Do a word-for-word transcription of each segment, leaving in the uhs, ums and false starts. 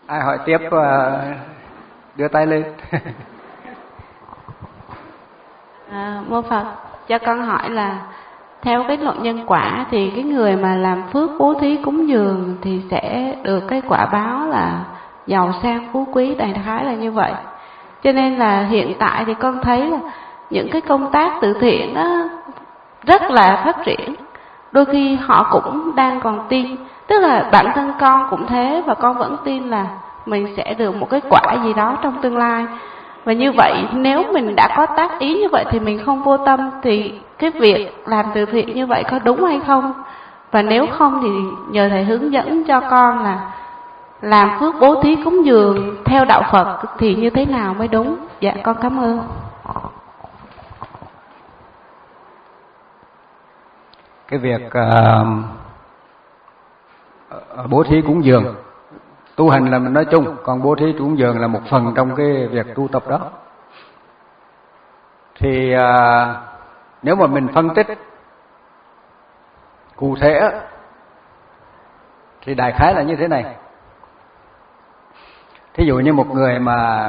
Ai hỏi tiếp đưa tay lên. À, mô Phật, cho con hỏi là theo cái luật nhân quả thì cái người mà làm phước bố thí cúng dường thì sẽ được cái quả báo là giàu sang phú quý, đại khái là như vậy. Cho nên là hiện tại thì con thấy là những cái công tác từ thiện đó rất là phát triển. Đôi khi họ cũng đang còn tin, tức là bản thân con cũng thế, và con vẫn tin là mình sẽ được một cái quả gì đó trong tương lai. Và như vậy nếu mình đã có tác ý như vậy thì mình không vô tâm, thì cái việc làm từ thiện như vậy có đúng hay không? Và nếu không thì nhờ thầy hướng dẫn cho con là làm phước bố thí cúng dường theo đạo Phật thì như thế nào mới đúng. Dạ con cảm ơn. Cái việc uh, bố thí cúng dường, tu hành là mình nói chung, còn bố thí cúng dường là một phần trong cái việc tu tập đó. Thì uh, nếu mà mình phân tích cụ thể thì đại khái là như thế này. Thí dụ như một người mà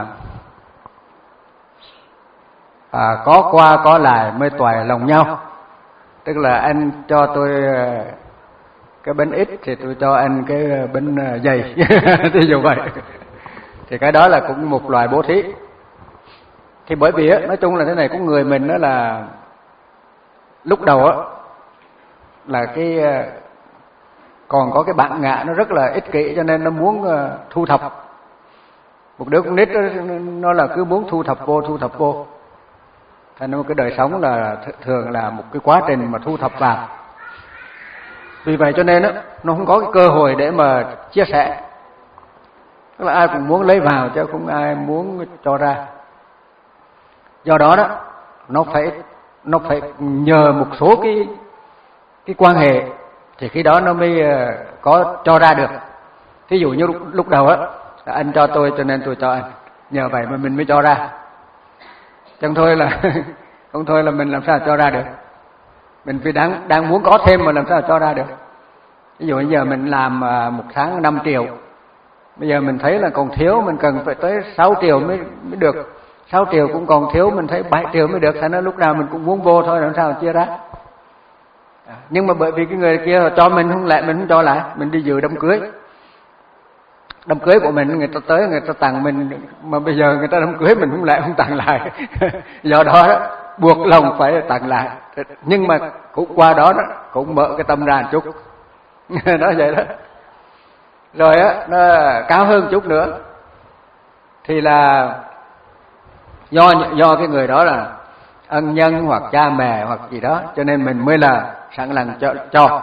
à, có qua có lại mới toại lòng nhau, tức là anh cho tôi cái bánh ít thì tôi cho anh cái bánh dày, thí dụ vậy, thì cái đó là cũng một loại bố thí. Thì bởi vì á, nói chung là thế này, có người mình đó là lúc đầu á là cái còn có cái bản ngã nó rất là ích kỷ, cho nên nó muốn thu thập. Một đứa con nít đó, nó là cứ muốn thu thập vô thu thập vô, thành ra cái đời sống là thường là một cái quá trình mà thu thập vào. Vì vậy cho nên đó, nó không có cái cơ hội để mà chia sẻ. Tức là ai cũng muốn lấy vào chứ không ai muốn cho ra. Do đó đó, nó phải nó phải nhờ một số cái cái quan hệ thì khi đó nó mới có cho ra được. Thí dụ như lúc, lúc đầu á, anh cho tôi cho nên tôi cho anh, nhờ vậy mà mình mới cho ra. Chẳng thôi là không thôi là mình làm sao cho ra được. Mình vì đang đang muốn có thêm mà làm sao cho ra được. Ví dụ bây giờ mình làm một tháng năm triệu, bây giờ mình thấy là còn thiếu, mình cần phải tới sáu triệu mới mới được. sáu triệu cũng còn thiếu, mình thấy bảy triệu mới được, thành ra lúc nào mình cũng muốn vô thôi, làm sao chia ra. Nhưng mà bởi vì cái người kia cho mình không lại, mình không cho lại, mình đi dự đám cưới. Đám cưới của mình người ta tới người ta tặng mình, mà bây giờ người ta đám cưới mình không lại không tặng lại. Do đó, đó buộc lòng phải tặng lại. Nhưng mà cũng qua đó, đó cũng mở cái tâm ra một chút. Đó vậy đó. Rồi á, nó cao hơn chút nữa thì là do do cái người đó là ân nhân hoặc cha mẹ hoặc gì đó, cho nên mình mới là sẵn lòng cho, cho.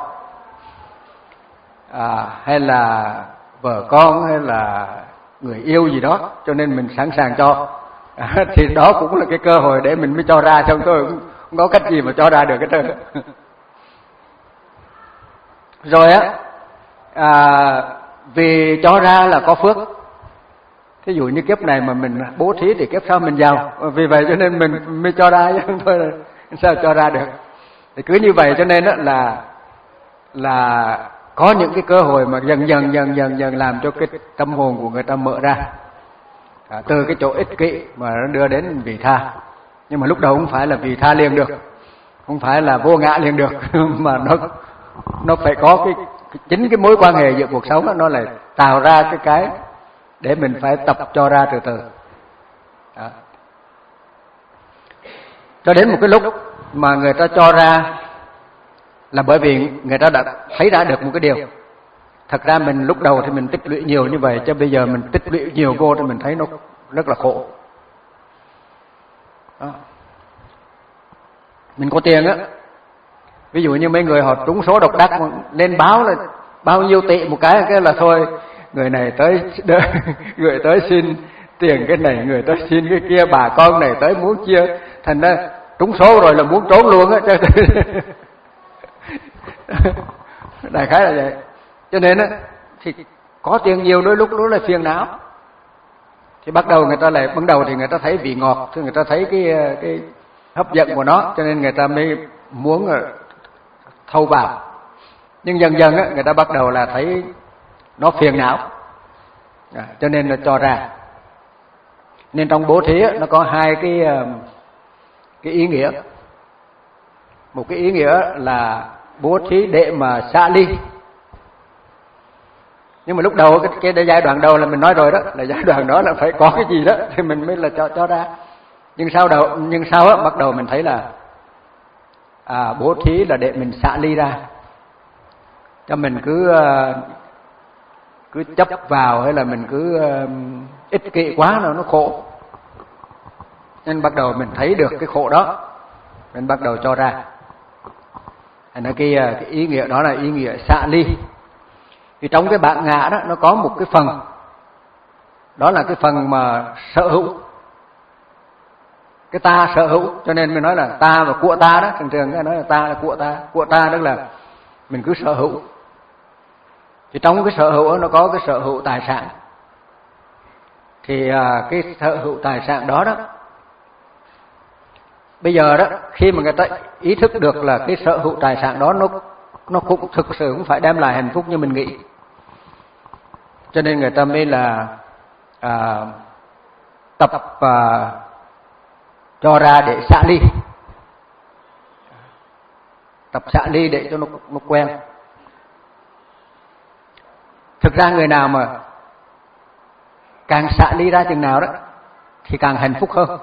À, hay là vợ con hay là người yêu gì đó, cho nên mình sẵn sàng cho. À, thì đó cũng là cái cơ hội để mình mới cho ra, trong tôi không, không có cách gì mà cho ra được cái trơn. Rồi á, à, vì cho ra là có phước. Thí dụ như kiếp này mà mình bố thí thì kiếp sau mình giàu, vì vậy cho nên mình mới cho ra, chứ không thôi là sao cho ra được. Thì cứ như vậy cho nên đó là là có những cái cơ hội mà dần dần dần dần dần làm cho cái tâm hồn của người ta mở ra, à, từ cái chỗ ích kỷ mà nó đưa đến vị tha. Nhưng mà lúc đầu không phải là vị tha liền được, không phải là vô ngã liền được, mà nó nó phải có cái, cái chính cái mối quan hệ giữa cuộc sống đó, nó lại tạo ra cái cái để mình phải tập cho ra từ từ. Đó. Cho đến một cái lúc mà người ta cho ra là bởi vì người ta đã thấy ra được một cái điều. Thật ra mình lúc đầu thì mình tích lũy nhiều như vậy, chứ bây giờ mình tích lũy nhiều vô thì mình thấy nó rất là khổ. Đó. Mình có tiền á, ví dụ như mấy người họ trúng số độc đắc lên báo là bao nhiêu tỷ một cái, cái là thôi, người này tới người tới xin tiền cái này, người tới xin cái kia, bà con này tới muốn chia, thành ra trúng số rồi là muốn trốn luôn á. Đại khái là vậy. Cho nên á, thì có tiền nhiều đôi lúc đó là phiền não. Thì bắt đầu người ta lại ban đầu thì người ta thấy vị ngọt, thì người ta thấy cái cái hấp dẫn của nó, cho nên người ta mới muốn thâu vào. Nhưng dần dần á, người ta bắt đầu là thấy nó phiền não. À, cho nên là cho ra. Nên trong bố thí nó có hai cái cái ý nghĩa. Một cái ý nghĩa là bố thí để mà xả ly. Nhưng mà lúc đầu cái, cái giai đoạn đầu là mình nói rồi đó, là giai đoạn đó là phải có cái gì đó thì mình mới là cho cho ra. Nhưng sau đầu nhưng sau á bắt đầu mình thấy là à, bố thí là để mình xả ly ra. Cho mình cứ cứ chấp vào hay là mình cứ ích kỷ quá nó nó khổ. Nên bắt đầu mình thấy được cái khổ đó, mình bắt đầu cho ra. Nên cái, cái ý nghĩa đó là ý nghĩa xả ly. Thì trong cái bản ngã đó nó có một cái phần, đó là cái phần mà sở hữu, cái ta sở hữu, cho nên mình nói là ta và của ta đó. Thường thường nói là ta là của ta, của ta tức là mình cứ sở hữu. Thì trong cái sở hữu đó, nó có cái sở hữu tài sản. Thì à, cái sở hữu tài sản đó đó, bây giờ đó khi mà người ta ý thức được là cái sở hữu tài sản đó nó nó cũng thực sự cũng phải đem lại hạnh phúc như mình nghĩ, cho nên người ta mới là à, tập à, cho ra để xả ly, tập xả ly để cho nó nó quen. Thực ra người nào mà càng xả ly ra chừng nào đó thì càng hạnh phúc hơn.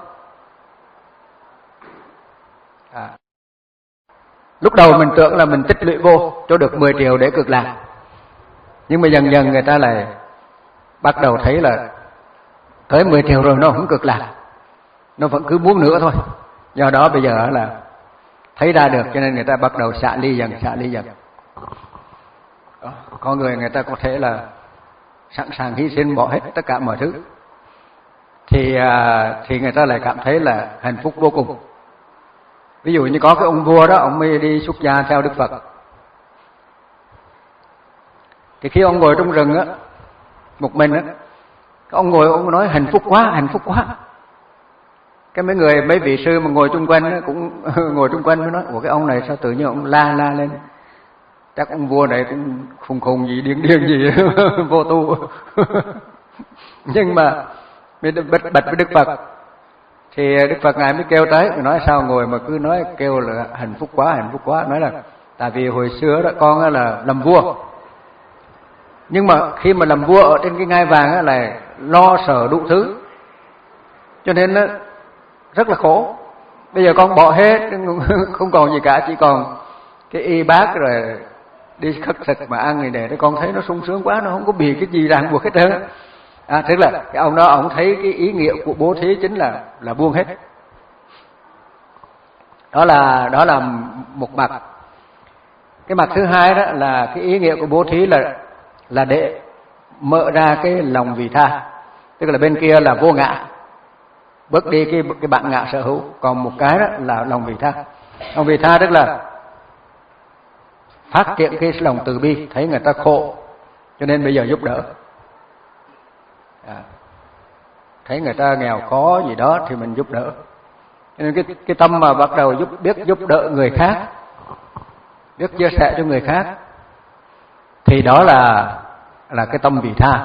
À, lúc đầu mình tưởng là mình tích lũy vô cho được mười triệu để cực lạc, nhưng mà dần dần người ta lại bắt đầu thấy là tới mười triệu rồi nó không cực lạc, nó vẫn cứ muốn nữa thôi. Do đó bây giờ là thấy ra được, cho nên người ta bắt đầu xả ly dần, xả ly dần. Có người người ta có thể là sẵn sàng hy sinh bỏ hết tất cả mọi thứ, thì thì người ta lại cảm thấy là hạnh phúc vô cùng. Ví dụ như có cái ông vua đó, ông mới đi xuất gia theo Đức Phật. Thì khi ông ngồi trong rừng á, một mình á, ông ngồi ông nói hạnh phúc quá, hạnh phúc quá. Cái mấy người, mấy vị sư mà ngồi chung quanh á, cũng ngồi chung quanh mới nói, ủa cái ông này sao tự nhiên ông la la lên, chắc ông vua này cũng khùng khùng gì, điên điên gì, vô tu. Nhưng mà bạch bạch với Đức Phật, thì Đức Phật ngài mới kêu tới, nói sao ngồi mà cứ nói kêu là hạnh phúc quá, hạnh phúc quá. Nói là tại vì hồi xưa đó con là làm vua, nhưng mà khi mà làm vua ở trên cái ngai vàng á là lo sợ đủ thứ, cho nên nó rất là khổ. Bây giờ con bỏ hết, không còn gì cả, chỉ còn cái y bát rồi đi khất thực mà ăn người để con thấy nó sung sướng quá, nó không có bị cái gì ràng buộc hết trơn. À, tức là cái ông đó ông thấy cái ý nghĩa của bố thí chính là là buông hết. Đó là đó là một mặt. Cái mặt thứ hai đó là cái ý nghĩa của bố thí là là để mở ra cái lòng vị tha, tức là bên kia là vô ngã, bớt đi cái cái bản ngã sở hữu, còn một cái đó là lòng vị tha. Lòng vị tha tức là phát triển cái lòng từ bi, thấy người ta khổ cho nên bây giờ giúp đỡ. À, thấy người ta nghèo khó gì đó thì mình giúp đỡ. Cho nên cái cái tâm mà bắt đầu giúp biết giúp đỡ người khác, biết chia sẻ cho người khác, thì đó là là cái tâm vị tha.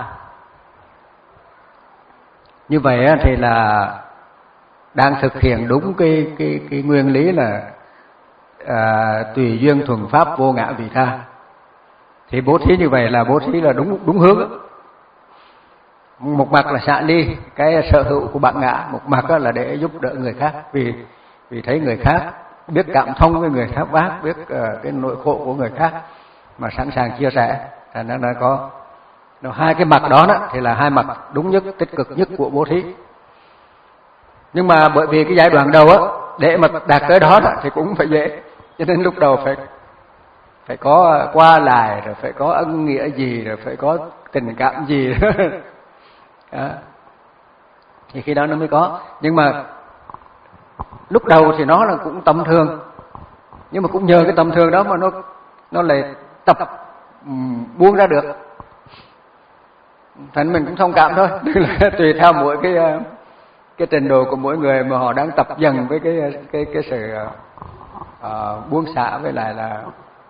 Như vậy thì là đang thực hiện đúng cái cái cái nguyên lý là à, tùy duyên thuần pháp vô ngã vị tha. Thì bố thí như vậy là bố thí là đúng đúng hướng. Một mặt là xả ly cái sở hữu của bản ngã, một mặt là để giúp đỡ người khác, vì vì thấy người khác, biết cảm thông với người khác bác, biết uh, cái nỗi khổ của người khác mà sẵn sàng chia sẻ. Thành ra nó có nó hai cái mặt đó, đó thì là hai mặt đúng nhất, tích cực nhất của bố thí. Nhưng mà bởi vì cái giai đoạn đầu á, để mà đạt tới đó, đó thì cũng phải dễ, cho nên lúc đầu phải phải có qua lại, rồi phải có ân nghĩa gì, rồi phải có tình cảm gì đó. Đó. Thì khi đó nó mới có. Nhưng mà lúc đầu thì nó là cũng tầm thường, nhưng mà cũng nhờ cái tầm thường đó mà nó nó lại tập um, buông ra được. Thành mình cũng thông cảm thôi. Tùy theo mỗi cái cái trình độ của mỗi người mà họ đang tập dần với cái cái cái sự uh, buông xả, với lại là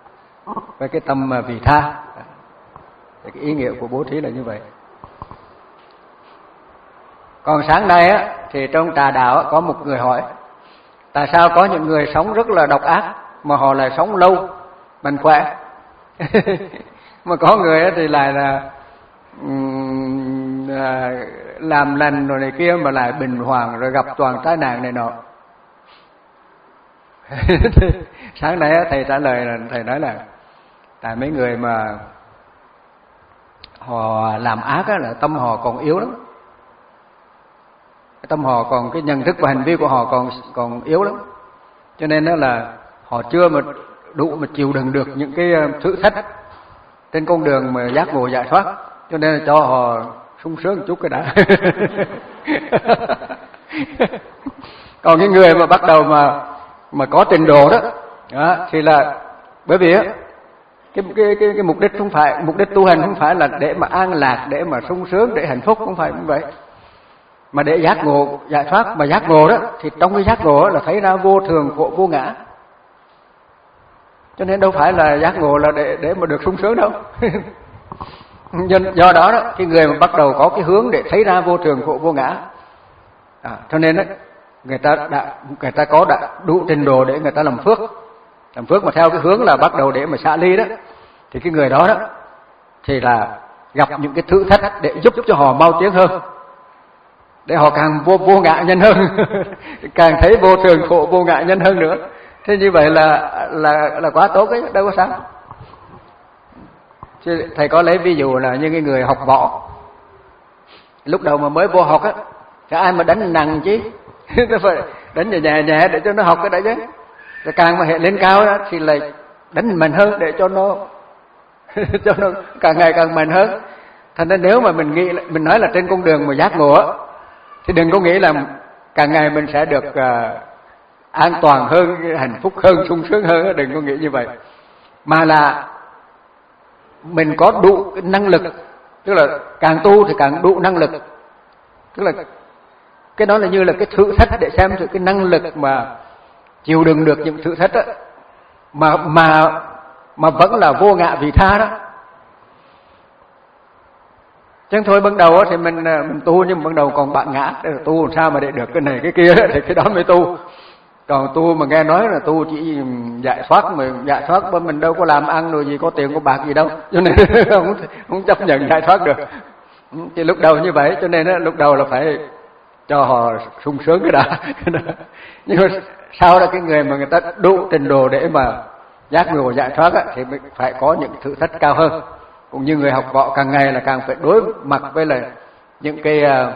với cái tâm vị tha. Thì cái ý nghĩa của bố thí là như vậy. Còn sáng nay á thì trong trà đạo có một người hỏi tại sao có những người sống rất là độc ác mà họ lại sống lâu, mạnh khỏe. Mà có người thì lại là um, làm lành rồi này kia mà lại bình hoàng rồi gặp toàn tai nạn này nọ. Sáng nay thầy trả lời là thầy nói là tại mấy người mà họ làm ác á, là tâm họ còn yếu lắm, tâm họ còn cái nhận thức và hành vi của họ còn còn yếu lắm, cho nên đó là họ chưa mà đủ mà chịu đựng được những cái thử thách trên con đường mà giác ngộ giải thoát, cho nên là cho họ sung sướng một chút cái đã. Còn cái người mà bắt đầu mà mà có trình độ đó, đó thì là bởi vì á cái, cái cái cái mục đích không phải mục đích tu hành không phải là để mà an lạc, để mà sung sướng, để hạnh phúc, không phải như vậy, mà để giác ngộ giải thoát. Mà giác ngộ đó thì trong cái giác ngộ là thấy ra vô thường khổ vô ngã, cho nên đâu phải là giác ngộ là để để mà được sung sướng đâu. Do đó đó cái người mà bắt đầu có cái hướng để thấy ra vô thường khổ vô ngã, à, cho nên đó người ta đã người ta có đã đủ trình độ để người ta làm phước, làm phước mà theo cái hướng là bắt đầu để mà xả ly đó, thì cái người đó đó thì là gặp những cái thử thách để giúp cho họ mau tiến hơn, để họ càng vô vô ngã nhân hơn, càng thấy vô thường khổ vô ngã nhân hơn nữa. Thế như vậy là là là quá tốt ấy, đâu có sao. Chứ thầy có lấy ví dụ là như cái người học võ, lúc đầu mà mới vô học á, thì ai mà đánh nặng chứ, nó phải đánh nhẹ nhẹ nhẹ để cho nó học cái đấy chứ. Rồi càng mà hệ lên cao đó thì lại đánh mạnh hơn để cho nó cho nó càng ngày càng mạnh hơn. Thành ra nếu mà mình nghĩ mình nói là trên con đường mà giác ngộ á, thì đừng có nghĩ là càng ngày mình sẽ được uh, an toàn hơn, hạnh phúc hơn, sung sướng hơn, đừng có nghĩ như vậy. Mà là mình có đủ cái năng lực, tức là càng tu thì càng đủ năng lực, tức là cái đó là như là cái thử thách để xem thử cái năng lực mà chịu đựng được những thử thách đó, mà mà mà vẫn là vô ngã vị tha đó. Chứ thôi ban đầu thì mình mình tu nhưng ban đầu còn bạn ngã, để tu làm sao mà để được cái này cái kia thì cái đó mới tu. Còn tu mà nghe nói là tu chỉ giải thoát, mà giải thoát bởi mình đâu có làm ăn rồi gì, có tiền có bạc gì đâu, cho nên không không chấp nhận giải thoát được. Thì lúc đầu như vậy, cho nên lúc đầu là phải cho họ sung sướng cái đã. Nhưng mà sau đó cái người mà người ta đủ trình độ để mà giác ngộ giải thoát á, thì phải có những thử thách cao hơn. Cũng như người học võ càng ngày là càng phải đối mặt với là những cái uh,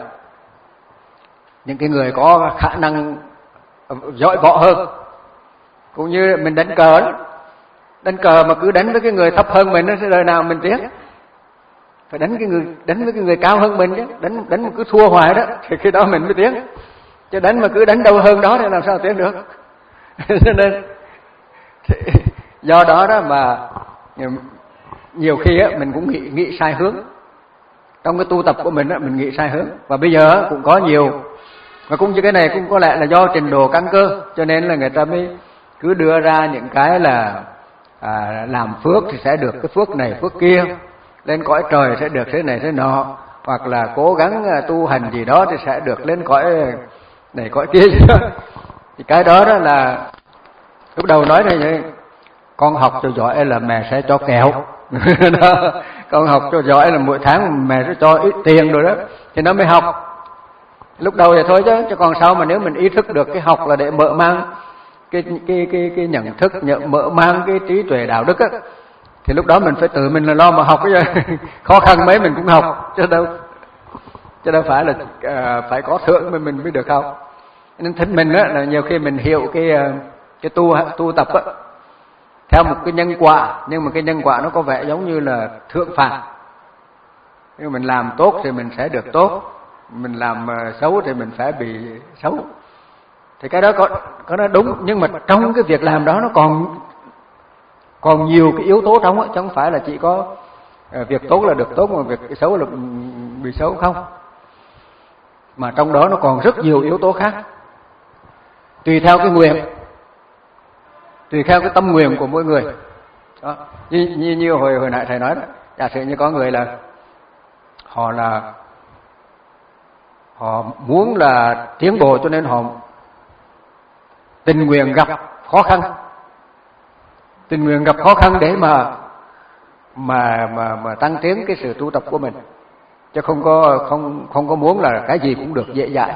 những cái người có khả năng giỏi võ hơn. Cũng như mình đánh cờ đó, đánh cờ mà cứ đánh với cái người thấp hơn mình thì đời nào mình tiến. Phải đánh cái người đánh với cái người cao hơn mình chứ, đánh đánh mà cứ thua hoài đó thì khi đó mình mới tiến. Chứ đánh mà cứ đánh đâu hơn đó thì làm sao tiến được. Cho nên thì, do đó đó mà nhiều khi á mình cũng nghĩ nghĩ sai hướng. Trong cái tu tập của mình á mình nghĩ sai hướng, và bây giờ cũng có nhiều, và cũng như cái này cũng có lẽ là do trình độ căn cơ, cho nên là người ta mới cứ đưa ra những cái là à, làm phước thì sẽ được cái phước này phước kia, lên cõi trời sẽ được thế này thế nọ, hoặc là cố gắng tu hành gì đó thì sẽ được lên cõi này cõi kia. Thì cái đó đó là lúc đầu nói này, con học cho giỏi là mẹ sẽ cho kẹo. Đó, con học cho giỏi là mỗi tháng mẹ sẽ cho ít tiền rồi đó thì nó mới học. Lúc đầu thì thôi chứ, chứ còn sau mà nếu mình ý thức được cái học là để mở mang cái cái cái cái nhận thức, nhận mở mang cái trí tuệ đạo đức á, thì lúc đó mình phải tự mình là lo mà học cái khó khăn mấy mình cũng học, chứ đâu chứ đâu phải là uh, phải có thưởng mới mình mới được học. Nên thích mình á là nhiều khi mình hiểu cái cái tu tu tập á theo một cái nhân quả, nhưng mà cái nhân quả nó có vẻ giống như là thưởng phạt. Nếu mình làm tốt thì mình sẽ được tốt, mình làm xấu thì mình phải bị xấu. Thì cái đó có có nó đúng, nhưng mà trong cái việc làm đó nó còn còn nhiều cái yếu tố trong á, chứ không phải là chỉ có việc tốt là được tốt mà việc xấu là bị xấu không. Mà trong đó nó còn rất nhiều yếu tố khác, tùy theo cái nguyện, tùy theo cái tâm nguyện của mỗi người. Đó. Như, như, như hồi hồi nãy thầy nói đó, giả sử như có người là họ là họ muốn là tiến bộ, cho nên họ tình nguyện gặp khó khăn, tình nguyện gặp khó khăn để mà mà mà mà tăng tiến cái sự tu tập của mình, chứ không có không không có muốn là cái gì cũng được dễ dãi.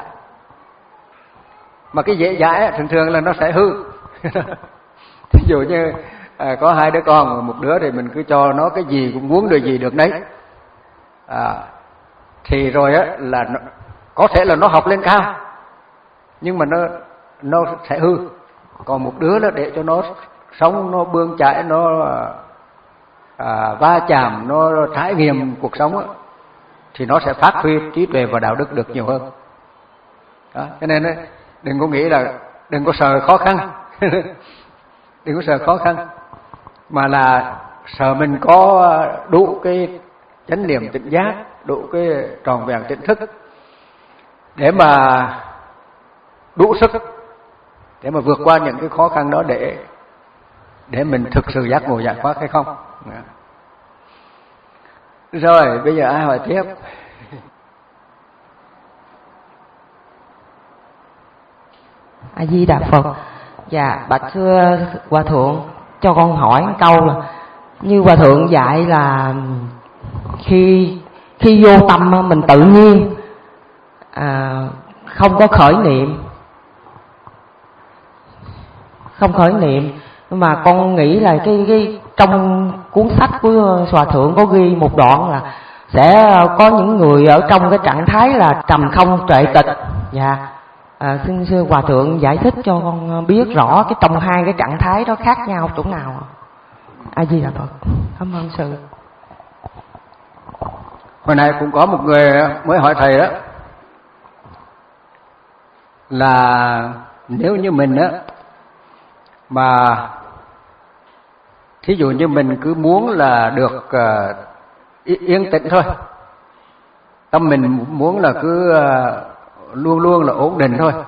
Mà cái dễ dãi thường thường là nó sẽ hư. Ví dụ như à, có hai đứa con, một đứa thì mình cứ cho nó cái gì cũng muốn được gì được nấy, à, thì rồi á là nó, có thể là nó học lên cao, nhưng mà nó nó sẽ hư. Còn một đứa đó để cho nó sống, nó bươn chải, nó à, va chạm, nó trải nghiệm cuộc sống á, thì nó sẽ phát huy trí tuệ và đạo đức được nhiều hơn. Đó, cho nên ấy, đừng có nghĩ là đừng có sợ khó khăn, đừng có sợ khó khăn, mà là sợ mình có đủ cái chánh niệm tỉnh giác, đủ cái tròn vẹn tỉnh thức để mà đủ sức để mà vượt qua những cái khó khăn đó, để để mình thực sự giác ngộ giải thoát hay không. Rồi bây giờ ai hỏi tiếp? A Di Đà Phật. Dạ, bạch thưa Hòa Thượng, cho con hỏi một câu là như Hòa Thượng dạy là khi khi vô tâm mình tự nhiên à, không có khởi niệm, không khởi niệm, nhưng mà con nghĩ là cái cái trong cuốn sách của Hòa Thượng có ghi một đoạn là sẽ có những người ở trong cái trạng thái là trầm không tuệ tịch. Dạ, à, xin sư Hòa Thượng giải thích cho con biết rõ cái trong hai cái trạng thái đó khác nhau chỗ nào. A Di Đà Phật. Cảm ơn sư. Hồi nay cũng có một người mới hỏi thầy đó là nếu như mình á mà thí dụ như mình cứ muốn là được uh, yên tĩnh thôi, tâm mình muốn là cứ uh, luôn luôn là ổn định thôi,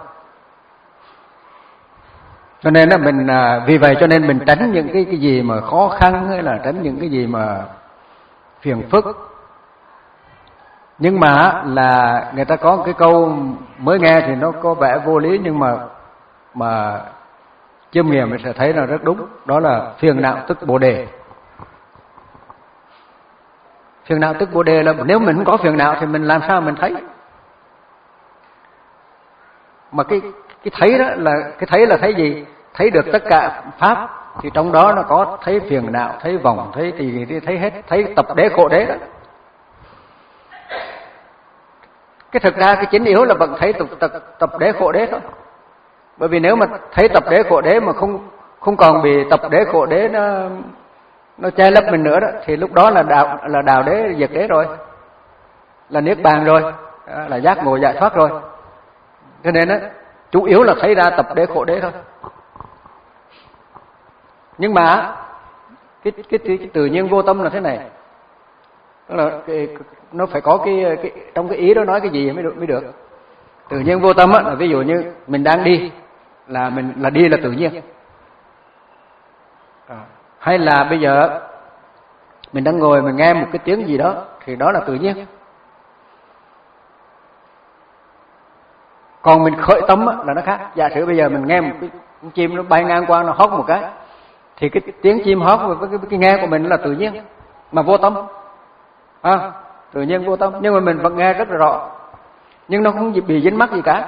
cho nên là mình uh, vì vậy cho nên mình tránh những cái cái gì mà khó khăn, hay là tránh những cái gì mà phiền phức. Nhưng mà là người ta có cái câu mới nghe thì nó có vẻ vô lý, nhưng mà mà chiêm nghiệm mình sẽ thấy là rất đúng. Đó là phiền não tức bồ đề. Phiền não tức bồ đề là nếu mình không có phiền não thì mình làm sao mình thấy? Mà cái cái thấy đó là cái thấy là thấy gì? Thấy được tất cả pháp, thì trong đó nó có thấy phiền não, thấy vọng, thấy gì thì thấy hết, thấy tập đế khổ đế đó. Cái thực ra cái chính yếu là vẫn thấy tập, tập, tập đế khổ đế thôi. Bởi vì nếu mà thấy tập đế khổ đế mà không không còn bị tập đế khổ đế nó nó che lấp mình nữa đó, thì lúc đó là đạo là đạo đế diệt đế rồi, là niết bàn rồi, là giác ngộ giải thoát rồi. Cho nên á, chủ yếu là thấy ra tập đế khổ đế thôi. Nhưng mà cái cái, cái, cái tự nhiên vô tâm là thế này, đó là cái, nó phải có cái, cái trong cái ý đó nói cái gì mới được mới được. Tự nhiên vô tâm á, là ví dụ như mình đang đi là mình là đi là tự nhiên, à, hay là bây giờ mình đang ngồi mình nghe một cái tiếng gì đó thì đó là tự nhiên. Còn mình khởi tâm á, là nó khác. Giả sử bây giờ mình nghe một cái con chim nó bay ngang qua, nó hót một cái, thì cái tiếng chim hót với cái, cái nghe của mình là tự nhiên mà vô tâm, à, tự nhiên vô tâm, nhưng mà mình vẫn nghe rất là rõ, nhưng nó không bị dính mắc gì cả,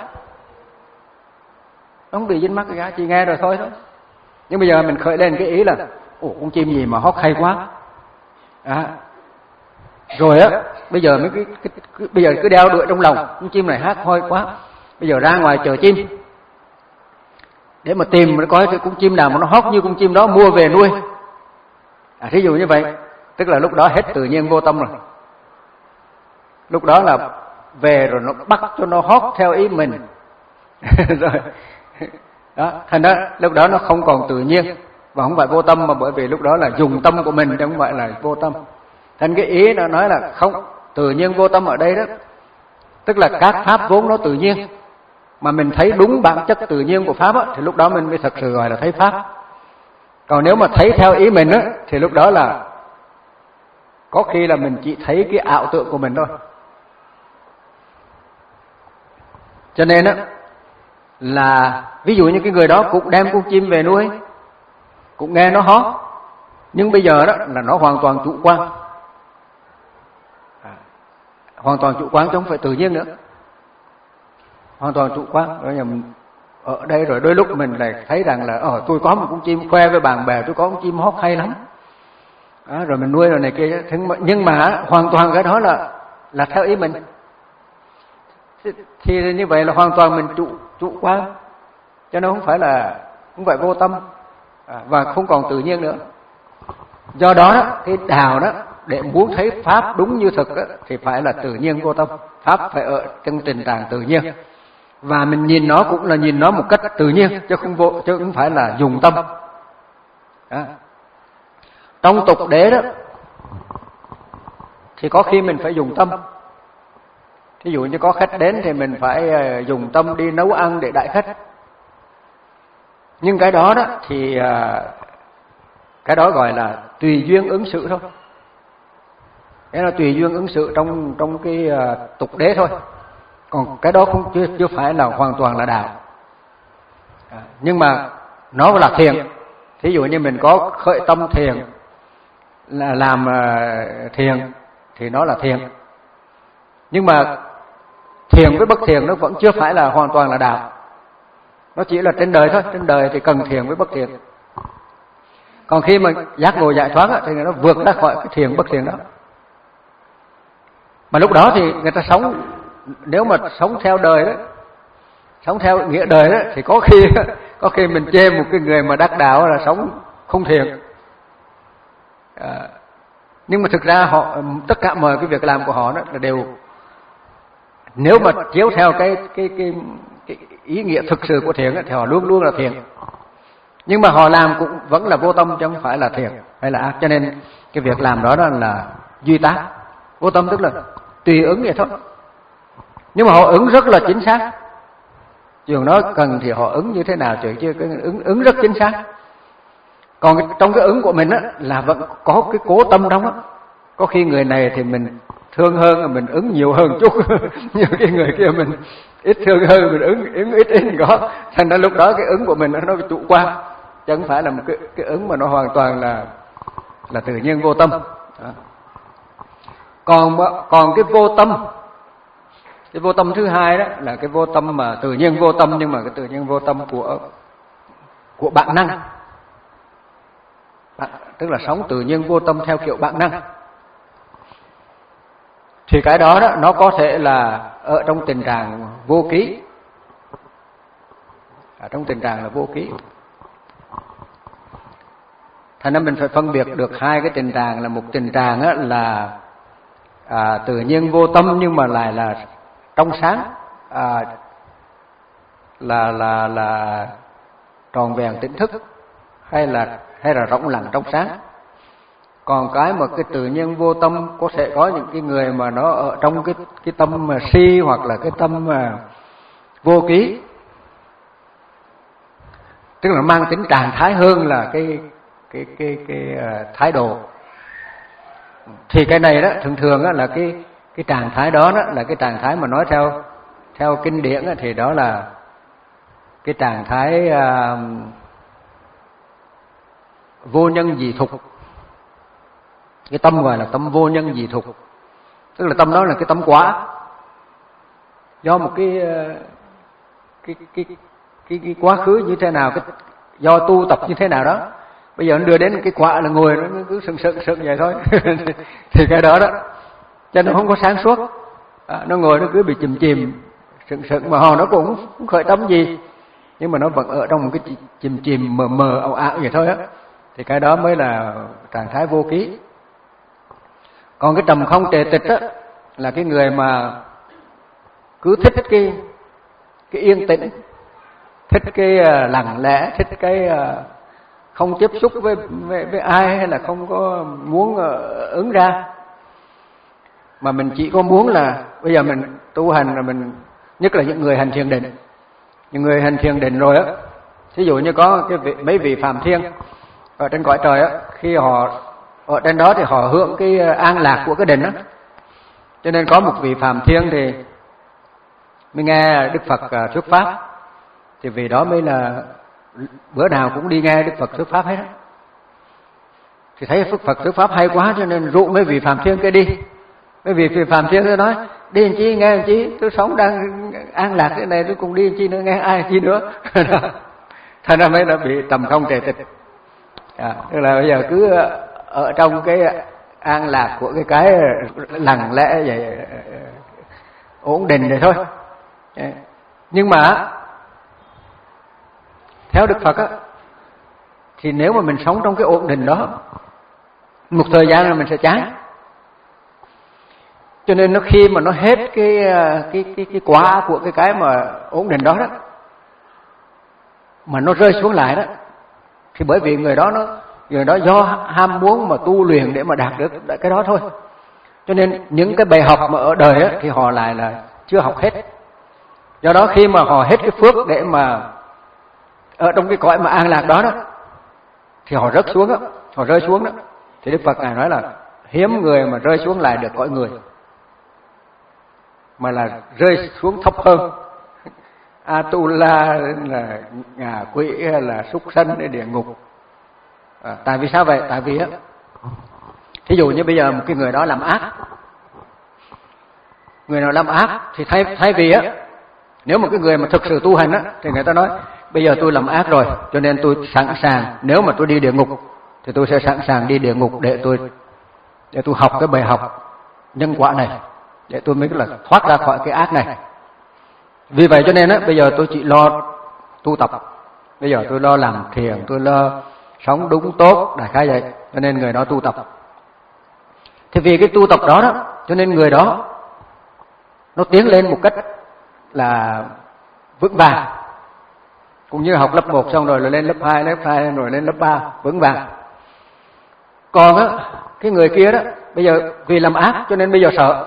nó không bị dính mắc gì cả, chỉ nghe rồi thôi thôi. Nhưng bây giờ mình khởi lên cái ý là ồ, con chim gì mà hót hay quá, à, rồi á bây giờ mấy cái, cái, cái bây giờ cứ đeo đuổi trong lòng con chim này hát hoi quá, bây giờ ra ngoài chợ chim để mà tìm mà coi cái con chim nào mà nó hót như con chim đó, mua về nuôi, à, thí dụ như vậy, tức là lúc đó hết tự nhiên vô tâm rồi. Lúc đó là về rồi nó bắt cho nó hót theo ý mình rồi đó, thành đó lúc đó nó không còn tự nhiên và không phải vô tâm, mà bởi vì lúc đó là dùng tâm của mình chứ không phải là vô tâm. Thành cái ý nó nói là không tự nhiên vô tâm ở đây đó, tức là các pháp vốn nó tự nhiên, mà mình thấy đúng bản chất tự nhiên của pháp á, thì lúc đó mình mới thật sự gọi là thấy pháp. Còn nếu mà thấy theo ý mình á, thì lúc đó là có khi là mình chỉ thấy cái ảo tưởng của mình thôi. Cho nên á là ví dụ như cái người đó cũng đem con chim về nuôi, cũng nghe nó hót, nhưng bây giờ đó là nó hoàn toàn chủ quan, à, hoàn toàn chủ quan chứ không phải tự nhiên nữa, hoàn toàn chủ quan. Rồi mình ở đây rồi đôi lúc mình lại thấy rằng là ờ tôi có một con chim, khoe với bạn bè tôi có con chim hót hay lắm, à, rồi mình nuôi rồi này kia, nhưng mà hoàn toàn cái đó là là theo ý mình, thì, thì như vậy là hoàn toàn mình chủ chủ quan, cho nên không phải là không phải vô tâm, à, và không còn tự nhiên nữa. Do đó, đó cái đạo đó để muốn thấy pháp đúng như thực đó, thì phải là tự nhiên vô tâm, pháp phải ở trong tình trạng tự nhiên, và mình nhìn nó cũng là nhìn nó một cách tự nhiên chứ không vô, chứ không phải là dùng tâm. Đó. Trong tục đế đó thì có khi mình phải dùng tâm. Thí dụ như có khách đến thì mình phải dùng tâm đi nấu ăn để đãi khách. Nhưng cái đó đó thì cái đó gọi là tùy duyên ứng sự thôi. Cái là tùy duyên ứng sự trong trong cái tục đế thôi. Còn cái đó cũng chưa chưa phải là hoàn toàn là đạo. À, nhưng mà nó là thiền. Thí dụ như mình có khởi tâm thiền, là làm uh, thiền thì nó là thiền. Nhưng mà thiền với bất thiền nó vẫn chưa phải là hoàn toàn là đạo. Nó chỉ là trên đời thôi, trên đời thì cần thiền với bất thiền. Còn khi mà giác ngộ giải thoát thì nó vượt ra khỏi cái thiền bất thiền đó. Mà lúc đó thì người ta sống, nếu mà sống theo đời đó, sống theo nghĩa đời đó, thì có khi có khi mình chê một cái người mà đắc đạo là sống không thiền. À, nhưng mà thực ra họ tất cả mọi cái việc làm của họ đó là đều, nếu mà chiếu theo cái cái cái, cái ý nghĩa thực sự của thiền thì họ luôn luôn là thiền. Nhưng mà họ làm cũng vẫn là vô tâm chứ không phải là thiền hay là ác. Cho nên cái việc làm đó, đó là duy tác. Vô tâm tức là tùy ứng vậy thôi. Nhưng mà họ ứng rất là chính xác. Trường nói cần thì họ ứng như thế nào chứ chứ ứng ứng rất chính xác. Còn trong cái ứng của mình á là vẫn có cái cố tâm trong á. Có khi người này thì mình thương hơn, mình ứng nhiều hơn chút. Nhiều cái người kia mình ít thương hơn, mình ứng ứng ít ít có. Thành ra lúc đó cái ứng của mình nó chủ quan, chứ không phải là một cái cái ứng mà nó hoàn toàn là là tự nhiên vô tâm. Đó. Còn còn cái vô tâm, cái vô tâm thứ hai đó là cái vô tâm mà tự nhiên vô tâm, nhưng mà cái tự nhiên vô tâm của của bản năng. Bạn, tức là sống tự nhiên vô tâm theo kiểu bản năng. Thì cái đó, đó nó có thể là ở trong tình trạng vô ký. Ở trong tình trạng là vô ký. Thành ra mình phải phân biệt được hai cái tình trạng, là một tình trạng á, là à, tự nhiên vô tâm nhưng mà lại là trong sáng, à, là là là tròn vẹn tỉnh thức, hay là hay là rộng lặng trong sáng. Còn cái mà cái tự nhiên vô tâm, có thể có những cái người mà nó ở trong cái cái tâm mà si, hoặc là cái tâm mà vô ký, tức là mang tính trạng thái hơn là cái cái cái cái, cái uh, thái độ. Thì cái này đó thường thường đó là cái cái trạng thái đó, đó là cái trạng thái mà nói theo theo kinh điển đó, thì đó là cái trạng thái uh, vô nhân dị thục. Cái tâm gọi là tâm vô nhân dị thục, tức là tâm đó là cái tâm quả, do một cái cái cái cái, cái, cái quá khứ như thế nào, cái do tu tập như thế nào đó, bây giờ nó đưa đến cái quả là ngồi nó cứ sừng sừng sừng vậy thôi. Thì cái đó đó cho nó không có sáng suốt, à, nó ngồi nó cứ bị chìm chìm sừng sừng, mà họ nó cũng không khởi tâm gì, nhưng mà nó vẫn ở trong một cái chìm chìm mờ mờ ảo ảo vậy thôi á. Thì cái đó mới là trạng thái vô ký. Còn cái trầm không trệ tịch á là cái người mà cứ thích cái cái yên tĩnh, thích cái uh, lặng lẽ, thích cái uh, không tiếp xúc với, với với ai, hay là không có muốn uh, ứng ra, mà mình chỉ có muốn là bây giờ mình tu hành là mình, nhất là những người hành thiền định, những người hành thiền định rồi á, ví dụ như có cái vị, mấy vị Phạm Thiên ở trên cõi trời á, khi họ ở trên đó thì họ hưởng cái an lạc của cái định á. Cho nên có một vị Phạm Thiên thì mới nghe Đức Phật thuyết pháp, thì vì đó mới là bữa nào cũng đi nghe Đức Phật thuyết pháp hết đó. Thì thấy Đức Phật thuyết pháp hay quá cho nên rủ mấy vị Phạm Thiên kia đi. Mấy vị Phạm Thiên kia nói đi làm chi, nghe làm chi, tôi sống đang an lạc thế này tôi cùng đi làm chi nữa, nghe ai chi nữa. Thành ra mới đã bị tầm không trề tịch. À, tức là bây giờ cứ ở trong cái an lạc của cái cái lặng lẽ vậy, ổn định vậy thôi. Nhưng mà theo Đức Phật á, thì nếu mà mình sống trong cái ổn định đó một thời gian là mình sẽ chán. Cho nên nó khi mà nó hết cái cái cái cái quả của cái cái mà ổn định đó đó, mà nó rơi xuống lại đó, thì bởi vì người đó nó người đó do ham muốn mà tu luyện để mà đạt được cái đó thôi. Cho nên những cái bài học mà ở đời á, thì họ lại là chưa học hết. Do đó khi mà họ hết cái phước để mà ở trong cái cõi mà an lạc đó đó, thì họ rớt xuống đó, họ rơi xuống đó. Thì Đức Phật Ngài nói là hiếm người mà rơi xuống lại được cõi người, mà là rơi xuống thấp hơn. Atula là ngạ quỷ hay là súc sanh hay địa ngục. À, tại vì sao vậy? Tại vì á, thí dụ như bây giờ một cái người đó làm ác, người nào làm ác thì thay thay vì á, nếu một cái người mà thực sự tu hành á, thì người ta nói bây giờ tôi làm ác rồi, cho nên tôi sẵn sàng, nếu mà tôi đi địa ngục thì tôi sẽ sẵn sàng đi địa ngục để tôi để tôi học cái bài học nhân quả này, để tôi mới là thoát ra khỏi cái ác này. Vì vậy cho nên á, bây giờ tôi chỉ lo tu tập, bây giờ tôi lo làm thiền, tôi lo sống đúng tốt, đại khái vậy. Cho nên người đó tu tập. Thì vì cái tu tập đó đó, cho nên người đó nó tiến lên một cách là vững vàng. Cũng như học lớp một xong rồi là lên lớp hai, lớp hai rồi lên lớp ba, vững vàng. Còn á, cái người kia đó, bây giờ vì làm ác cho nên bây giờ sợ.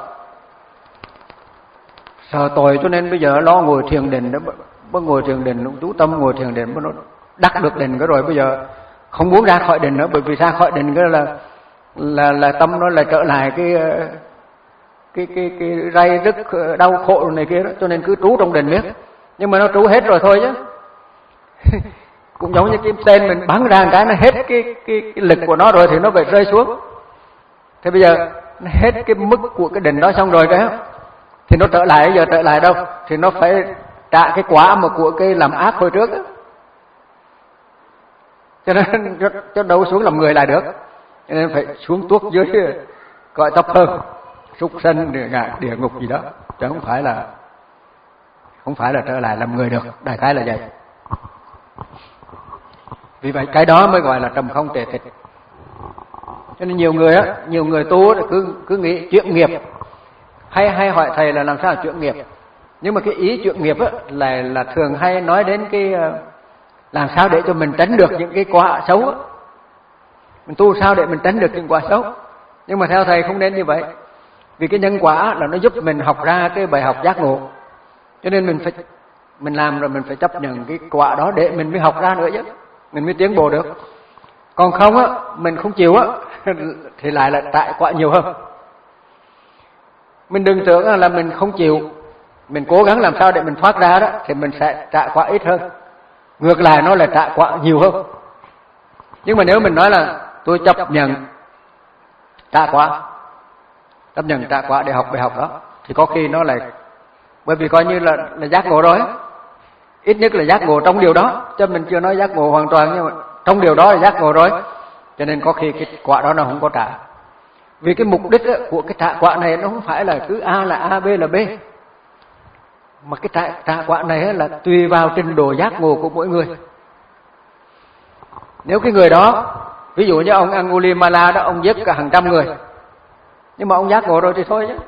Sợ tội cho nên bây giờ lo ngồi thiền định đó, mới ngồi thiền định, chú tâm ngồi thiền định, mới nó đắc được định cái rồi bây giờ không muốn ra khỏi định nữa, bởi vì ra khỏi định cái là là là tâm nó lại trở lại cái cái cái cái ray rứt đau khổ này kia đó, cho nên cứ trú trong định miết. Nhưng mà nó trú hết rồi thôi chứ. Cũng giống như cái tên mình bắn ra một cái nó hết cái, cái cái lực của nó rồi thì nó phải rơi xuống. Thế bây giờ nó hết cái mức của cái định đó xong rồi cái thì nó trở lại, giờ trở lại đâu? Thì nó phải trả cái quả mà của cái làm ác hồi trước đó. Cho nên cho đâu xuống làm người lại được. Cho nên phải xuống tuốt dưới cõi thấp hơn, súc sanh, địa ngạ, địa ngục gì đó, chứ không phải là không phải là trở lại làm người được. Đại khái là vậy. Vì vậy cái đó mới gọi là trầm không trề tịch. Cho nên nhiều người á, nhiều người tu cứ cứ nghĩ chuyện nghiệp, hay hay hỏi thầy là làm sao là chuyện nghiệp. Nhưng mà cái ý chuyện nghiệp á là là thường hay nói đến cái làm sao để cho mình tránh được những cái quả xấu á. Mình tu sao để mình tránh được những quả xấu. Nhưng mà theo thầy không nên như vậy. Vì cái nhân quả là nó giúp mình học ra cái bài học giác ngộ. Cho nên mình phải mình làm rồi mình phải chấp nhận cái quả đó để mình mới học ra nữa chứ, mình mới tiến bộ được. Còn không á, mình không chịu á thì lại là tại quả nhiều hơn. Mình đừng tưởng là mình không chịu, mình cố gắng làm sao để mình thoát ra đó thì mình sẽ trả quả ít hơn. Ngược lại nó là trả quả nhiều hơn. Nhưng mà nếu mình nói là tôi chấp nhận trả quả, chấp nhận trả quả để học bài học đó, thì có khi nó lại, bởi vì coi như là, là giác ngộ rồi, ít nhất là giác ngộ trong điều đó, chứ mình chưa nói giác ngộ hoàn toàn, nhưng mà trong điều đó là giác ngộ rồi. Cho nên có khi cái quả đó nó không có trả. Vì cái mục đích của cái trả quả này nó không phải là cứ A là A, B là B, mà cái trả, trả quả này là tùy vào trình độ giác ngộ của mỗi người. Nếu cái người đó, ví dụ như ông Angulimala đó, ông giết cả hàng trăm người, nhưng mà ông giác ngộ rồi thì thôi chứ,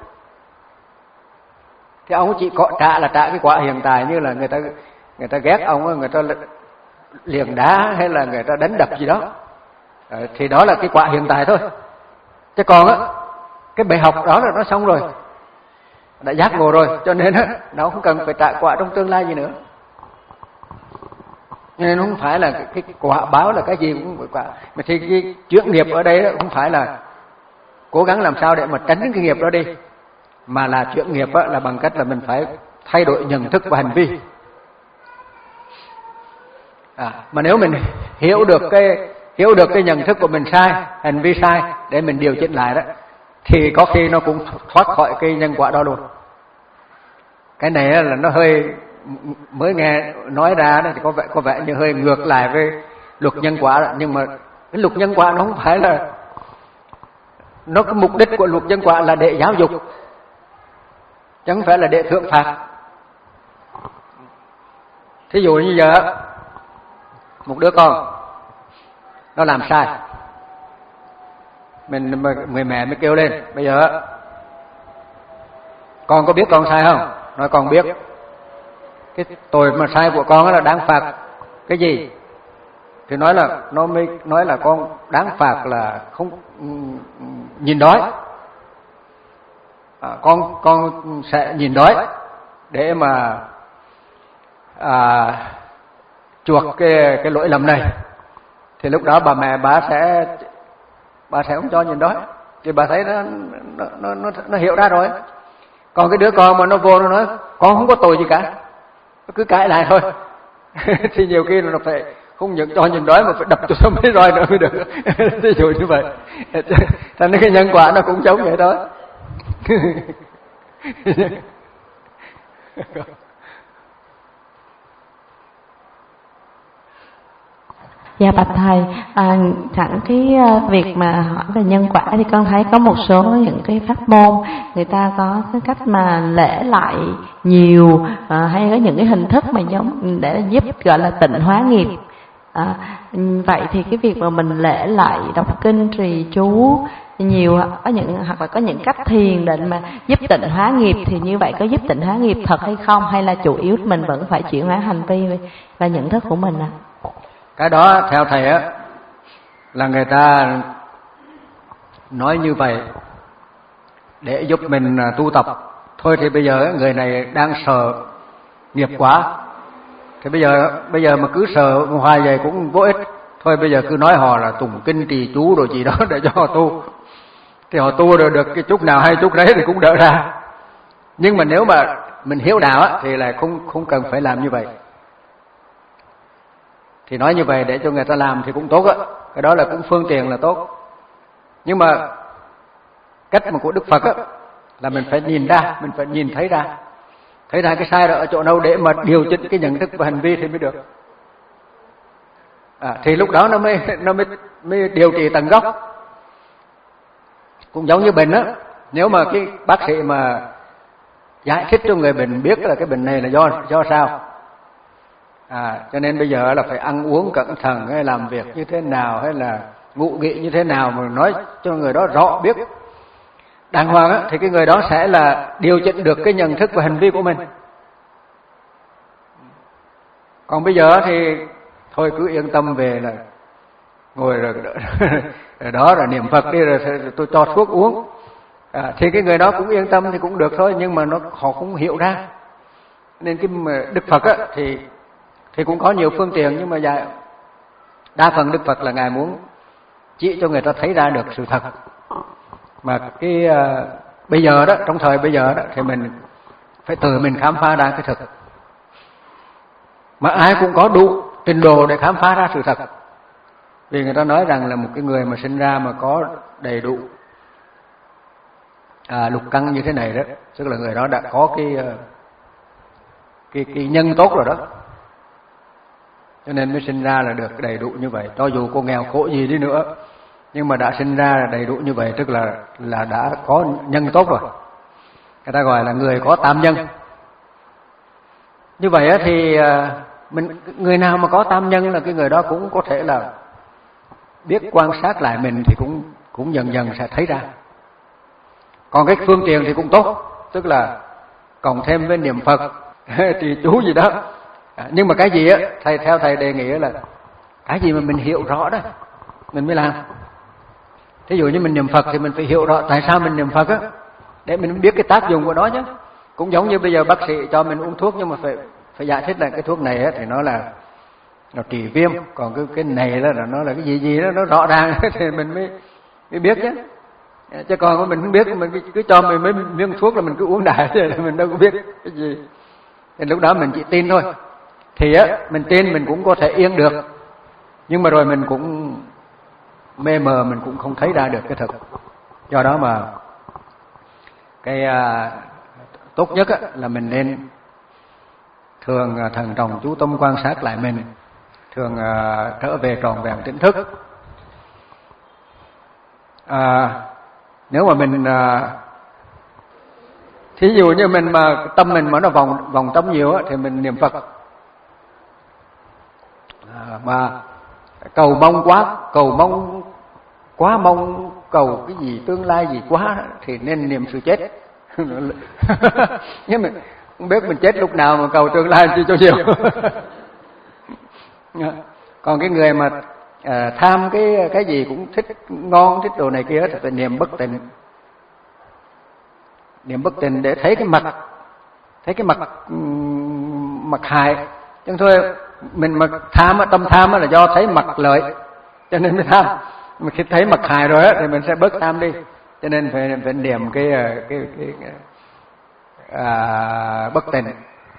thì ông chỉ có trả là trả cái quả hiện tại, như là người ta người ta ghét ông, người ta liềng đá hay là người ta đánh đập gì đó, thì đó là cái quả hiện tại thôi. Chứ còn á, cái bài học đó là nó xong rồi, đã giác ngộ rồi, cho nên á, nó không cần phải trả quả trong tương lai gì nữa. Nên không phải là cái, cái quả báo là cái gì cũng phải quả. Mà thì cái chuyện nghiệp ở đây đó, không phải là cố gắng làm sao để mà tránh cái nghiệp đó đi, mà là chuyện nghiệp á, là bằng cách là mình phải thay đổi nhận thức và hành vi. À, mà nếu mình hiểu được cái hiểu được cái nhận thức của mình sai, hành vi sai để mình điều chỉnh lại đó, thì có khi nó cũng thoát khỏi cái nhân quả đó luôn. Cái này là nó hơi mới nghe nói ra đó thì có vẻ có vẻ như hơi ngược lại với luật nhân quả đó. Nhưng mà cái luật nhân quả nó không phải là, nó cái mục đích của luật nhân quả là để giáo dục, chứ không phải là để thưởng phạt. Thí dụ như giờ một đứa con nó làm sai, mình người mẹ mới kêu lên, bây giờ con có biết con sai không? Nói con biết. Cái tội mà sai của con là đáng phạt cái gì? Thì nói là nó mới nói là con đáng phạt là không nhìn đói. À, con con sẽ nhìn đói để mà à, chuộc cái cái lỗi lầm này. Thì lúc đó bà mẹ bà sẽ bà sẽ không cho nhìn đói. Thì bà thấy nó nó nó nó, nó hiểu ra rồi. Còn cái đứa con mà nó vô nó nói con không có tội gì cả, nó cứ cãi lại thôi. Thì nhiều khi nó phải không những cho nhìn đói mà phải đập cho mấy roi nữa mới được. Ví dụ như vậy. Thành nên cái nhân quả nó cũng giống vậy đó. Dạ bạch thầy, à, sẵn cái việc mà hỏi về nhân quả thì con thấy có một số những cái pháp môn người ta có cái cách mà lễ lại nhiều, à, hay có những cái hình thức mà giống để giúp gọi là tịnh hóa nghiệp. À, vậy thì cái việc mà mình lễ lại đọc kinh trì chú nhiều, có những hoặc là có những cách thiền định mà giúp tịnh hóa nghiệp, thì như vậy có giúp tịnh hóa nghiệp thật hay không, hay là chủ yếu mình vẫn phải chuyển hóa hành vi và nhận thức của mình à? Cái đó theo thầy á là người ta nói như vậy để giúp mình tu tập thôi. Thì bây giờ người này đang sợ nghiệp quá, thì bây giờ bây giờ mà cứ sợ hoài vậy cũng vô ích. Thôi bây giờ cứ nói họ là tụng kinh trì chú rồi gì đó để cho họ tu, thì họ tu được được cái chút nào hay chút đấy thì cũng đỡ ra. Nhưng mà nếu mà mình hiếu đạo á thì là không không cần phải làm như vậy. Thì nói như vậy để cho người ta làm thì cũng tốt á, cái đó là cũng phương tiện là tốt. Nhưng mà cách mà của Đức Phật á là mình phải nhìn ra, mình phải nhìn thấy ra, thấy ra cái sai đó ở chỗ đâu để mà điều chỉnh cái nhận thức và hành vi thì mới được. À, thì lúc đó nó mới nó mới mới điều trị tận gốc. Cũng giống như bệnh á, nếu mà cái bác sĩ mà giải thích cho người bệnh biết là cái bệnh này là do do sao. À, cho nên bây giờ là phải ăn uống cẩn thận, hay làm việc như thế nào, hay là ngụ nghỉ như thế nào mà nói cho người đó rõ biết đàng hoàng á, thì cái người đó sẽ là điều chỉnh được cái nhận thức và hành vi của mình. Còn bây giờ thì thôi cứ yên tâm về là ngồi rồi, rồi đó là niệm Phật đi rồi tôi cho thuốc uống. À, thì cái người đó cũng yên tâm thì cũng được thôi, nhưng mà nó họ cũng hiểu ra. Nên cái Đức Phật á thì thì cũng có nhiều phương tiện, nhưng mà dạ, đa phần Đức Phật là Ngài muốn chỉ cho người ta thấy ra được sự thật. Mà cái uh, bây giờ đó, trong thời bây giờ đó thì mình phải tự mình khám phá ra cái thực. Mà ai cũng có đủ trình độ để khám phá ra sự thật. Vì người ta nói rằng là một cái người mà sinh ra mà có đầy đủ à, lục căn như thế này đó, tức là người đó đã có cái cái cái nhân tốt rồi đó. Cho nên mới sinh ra là được đầy đủ như vậy. Cho dù cô nghèo khổ gì đi nữa, nhưng mà đã sinh ra là đầy đủ như vậy, tức là là đã có nhân tốt rồi. Người ta gọi là người có tam nhân. Như vậy thì mình người nào mà có tam nhân là cái người đó cũng có thể là biết quan sát lại mình, thì cũng cũng dần dần sẽ thấy ra. Còn cái phương tiện thì cũng tốt, tức là cộng thêm với niệm Phật, trì chú gì đó. À, nhưng mà cái gì á, thầy theo thầy đề nghị là cái gì mà mình hiểu rõ đó mình mới làm. Thí dụ như mình niệm Phật thì mình phải hiểu rõ tại sao mình niệm Phật á, để mình biết cái tác dụng của nó chứ. Cũng giống như bây giờ bác sĩ cho mình uống thuốc, nhưng mà phải phải giải thích là cái thuốc này á thì nó là nó trị viêm, còn cái cái này đó là nó là cái gì gì đó nó rõ ràng thì mình mới mới biết chứ. Chứ còn mình không biết, mình cứ cho mình mấy miếng thuốc là mình cứ uống đại thì mình đâu có biết cái gì. Thì lúc đó mình chỉ tin thôi. Thì á, mình tin mình cũng có thể yên được, nhưng mà rồi mình cũng mê mờ, mình cũng không thấy ra được cái thực. Do đó mà cái à, tốt nhất á, là mình nên thường à, thận trọng chú tâm quan sát lại mình, thường à, trở về tròn vẹn tỉnh thức. À, nếu mà mình à, thí dụ như mình mà tâm mình mà nó vòng vòng tâm nhiều á, thì mình niệm Phật. À, mà cầu mong quá, cầu mong quá mong cầu cái gì tương lai gì quá thì nên niệm sự chết. Nhưng mà không biết mình chết lúc nào mà cầu tương lai chi cho nhiều. Còn cái người mà à, tham cái cái gì cũng thích ngon, thích đồ này kia thì phải niệm bất tịnh. Niệm bất tịnh để thấy cái mặt, thấy cái mặt mặt hại. Chứ thôi mình mà tham, tâm tham là do thấy mặt lợi cho nên mới tham. Mà khi thấy mặt hại rồi á thì mình sẽ bớt tham đi. Cho nên phải phải niệm cái cái cái, cái à, bất tịnh.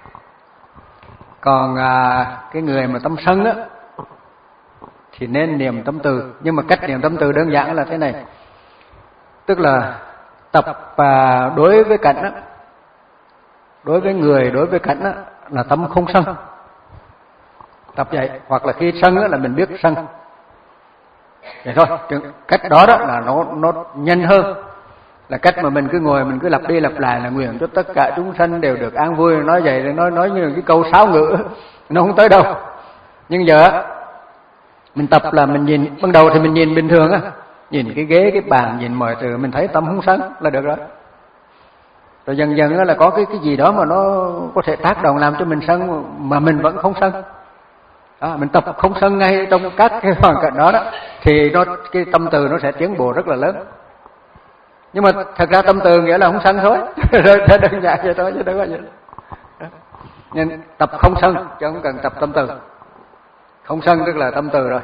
Còn à, cái người mà tâm sân á thì nên niệm tâm từ. Nhưng mà cách niệm tâm từ đơn giản là thế này, tức là tập à, đối với cảnh á, đối với người, đối với cảnh á, là tâm không sân. Tập vậy. Hoặc là khi sân á, là mình biết sân. Vậy thôi. Cách đó đó là nó nó nhanh hơn là cách mà mình cứ ngồi mình cứ lặp đi lặp lại là nguyện cho tất cả chúng sanh đều được an vui. Nói vậy thì nói nói như cái câu sáo ngữ, nó không tới đâu. Nhưng giờ mình tập là mình nhìn, ban đầu thì mình nhìn bình thường á, nhìn cái ghế, cái bàn, nhìn mọi thứ, mình thấy tâm không sân là được rồi. Rồi dần dần là có cái cái gì đó mà nó có thể tác động làm cho mình sân mà mình vẫn không sân. Đó, mình tập không sân ngay trong các cái hoàn cảnh đó đó thì nó cái tâm từ nó sẽ tiến bộ rất là lớn. Nhưng mà thật ra tâm từ nghĩa là không sân thôi. Rồi đơn giản vậy thôi chứ đâu có gì. Nên tập không sân chứ không cần tập tâm từ. Không sân tức là tâm từ rồi.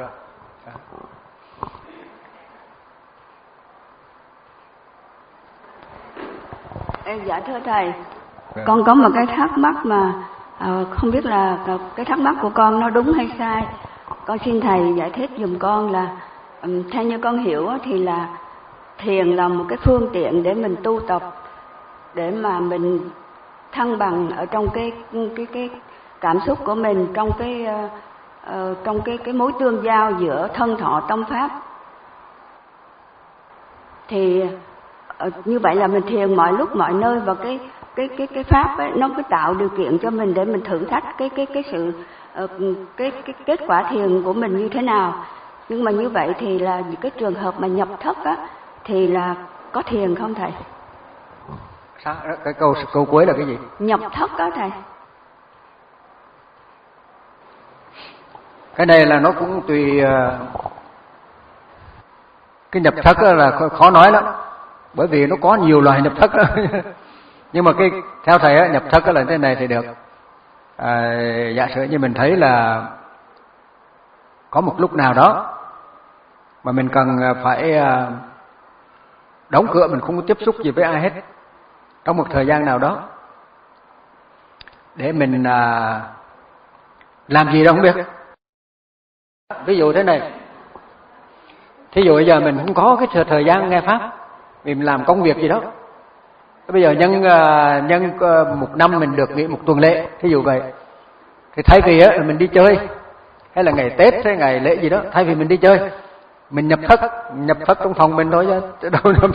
Dạ thưa thầy, con có một cái thắc mắc mà à, không biết là cái thắc mắc của con nó đúng hay sai. Con xin thầy giải thích giùm con là um, theo như con hiểu thì là thiền là một cái phương tiện để mình tu tập, để mà mình thăng bằng ở trong cái cái cái cảm xúc của mình, trong cái uh, uh, trong cái cái mối tương giao giữa thân thọ tâm pháp. Thì uh, như vậy là mình thiền mọi lúc mọi nơi, và cái cái cái cái pháp ấy, nó cứ tạo điều kiện cho mình để mình thử thách cái cái cái sự uh, cái cái kết quả thiền của mình như thế nào. Nhưng mà như vậy thì là những cái trường hợp mà nhập thất á thì là có thiền không thầy? Sao? Cái câu câu cuối là cái gì? Nhập thất đó thầy. Cái này là nó cũng tùy. Cái nhập thất là khó nói lắm, bởi vì nó có nhiều loài nhập thất đó. Nhưng mà cái theo thầy á, nhập thất là thế này thì được. À, giả sử như mình thấy là có một lúc nào đó mà mình cần phải đóng cửa, mình không có tiếp xúc gì với ai hết trong một thời gian nào đó, để mình à, làm gì đâu không biết. Ví dụ thế này, thí dụ bây giờ mình không có cái thời gian nghe pháp vì mình làm công việc gì đó. Bây giờ nhân nhân một năm mình được nghỉ một tuần lễ, thí dụ vậy, thì thay vì á mình đi chơi, hay là ngày Tết hay ngày lễ gì đó, thay vì mình đi chơi, mình nhập thất, nhập thất trong phòng mình thôi chứ đâu nhập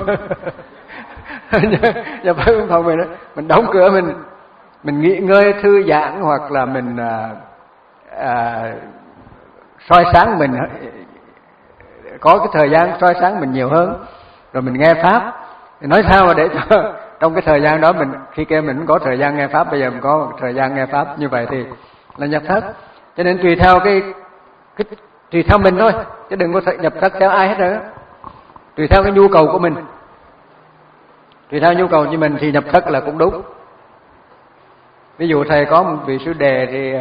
nhập thất trong phòng mình đó, mình đóng cửa, mình mình nghỉ ngơi thư giãn, hoặc là mình à, à, soi sáng mình, có cái thời gian soi sáng mình nhiều hơn, rồi mình nghe pháp. Thì nói sao mà để cho trong cái thời gian đó mình, khi kia mình cũng có thời gian nghe pháp, bây giờ mình có thời gian nghe pháp, như vậy thì là nhập thất. Cho nên tùy theo cái, cái tùy theo mình thôi, chứ đừng có nhập thất theo ai hết rồi đó. Tùy theo cái nhu cầu của mình, tùy theo nhu cầu của mình thì nhập thất là cũng đúng. Ví dụ thầy có một vị sư đề thì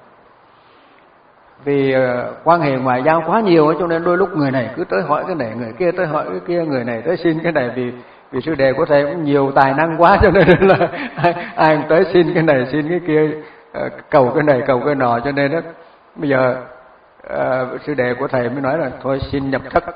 vì quan hệ ngoại giao quá nhiều, cho nên đôi lúc người này cứ tới hỏi cái này, người kia tới hỏi cái kia, người này tới xin cái này, vì vì sư đệ của thầy cũng nhiều tài năng quá, cho nên là ai, ai cũng tới xin cái này xin cái kia, cầu cái này cầu cái nọ, cho nên đó bây giờ uh, sư đệ của thầy mới nói là thôi xin nhập thất.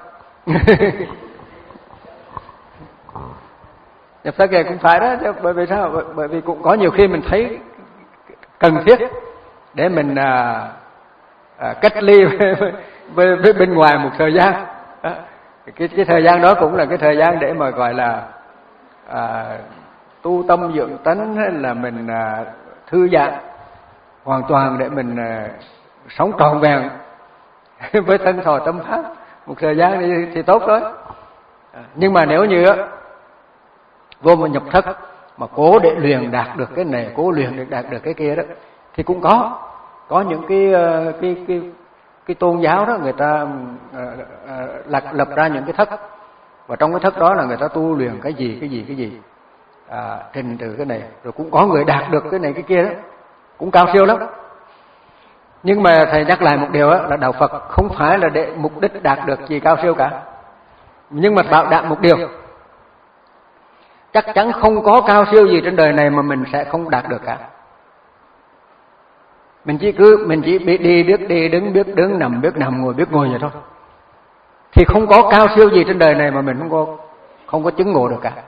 Nhập thất này cũng phải đó, bởi vì sao? Bởi vì cũng có nhiều khi mình thấy cần thiết để mình à, à, cách ly với, với, với bên ngoài một thời gian. Cái, cái thời gian đó cũng là cái thời gian để mà gọi là à, tu tâm dưỡng tánh, hay là mình à, thư giãn hoàn toàn để mình à, sống trọn vẹn với thân thọ tâm pháp một thời gian thì, thì tốt thôi. Nhưng mà nếu như vô một nhập thất mà cố để luyện đạt được cái này, cố luyện để đạt được cái kia đó, thì cũng có có những cái cái cái cái tôn giáo đó người ta uh, lập lập ra những cái thất, và trong cái thất đó là người ta tu luyện cái gì cái gì cái gì à, trình từ cái này, rồi cũng có người đạt được cái này cái kia đó, cũng cao siêu lắm. Nhưng mà thầy nhắc lại một điều đó, là đạo Phật không phải là để mục đích đạt được gì cao siêu cả, nhưng mà bảo đảm một điều, chắc chắn không có cao siêu gì trên đời này mà mình sẽ không đạt được cả. Mình chỉ cứ mình chỉ biết đi biết đi, đứng biết đứng, nằm biết nằm, ngồi biết ngồi vậy thôi, thì không có cao siêu gì trên đời này mà mình không có không có chứng ngộ được cả.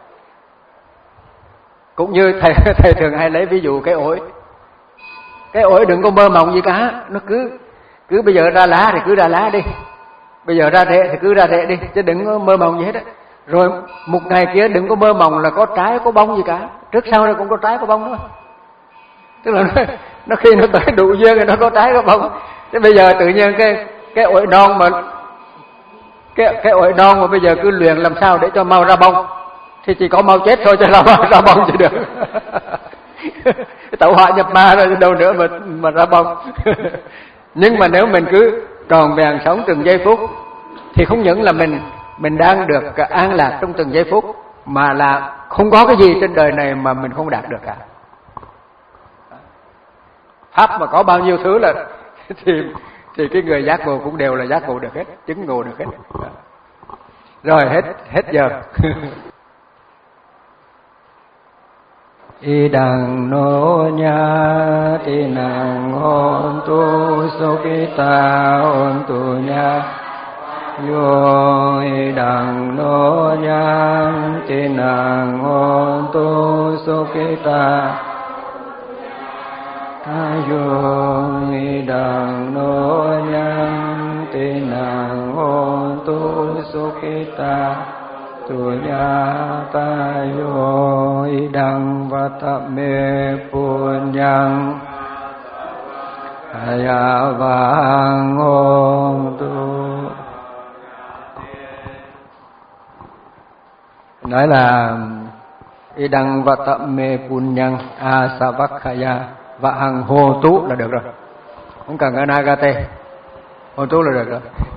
Cũng như thầy thầy thường hay lấy ví dụ cái ổi, cái ổi đừng có mơ mộng gì cả, nó cứ cứ bây giờ ra lá thì cứ ra lá đi, bây giờ ra rễ thì cứ ra rễ đi, chứ đừng có mơ mộng gì hết á. Rồi một ngày kia đừng có mơ mộng là có trái có bông gì cả, trước sau này cũng có trái có bông nữa. Tức là nó, nó khi nó tới đủ duyên thì nó có trái có bông. Thế bây giờ tự nhiên cái cái ổi non mà cái cái ổi non mà bây giờ cứ luyện làm sao để cho mau ra bông, thì chỉ có mau chết thôi chứ làm ra bông chỉ được. Tẩu hỏa nhập ma rồi đâu nữa mà mà ra bông. Nhưng mà nếu mình cứ tròn vẹn sống từng giây phút thì không những là mình mình đang được an lạc trong từng giây phút, mà là không có cái gì trên đời này mà mình không đạt được cả. Pháp mà có bao nhiêu thứ là thì thì cái người giác ngộ cũng đều là giác ngộ được hết, chứng ngộ được hết. Rồi hết hết giờ. Idang no nya tinang hontu sukita hontu nya yo idang no nya tinang hontu sukita ayo idang no nya tinang hontu sukita Tunyatayo idang vatame punyang ayavang tu. Nói là idang vatame punyang asavakhaya và hằng hồ tú là được rồi, không cần anagate, hồ tú là được rồi.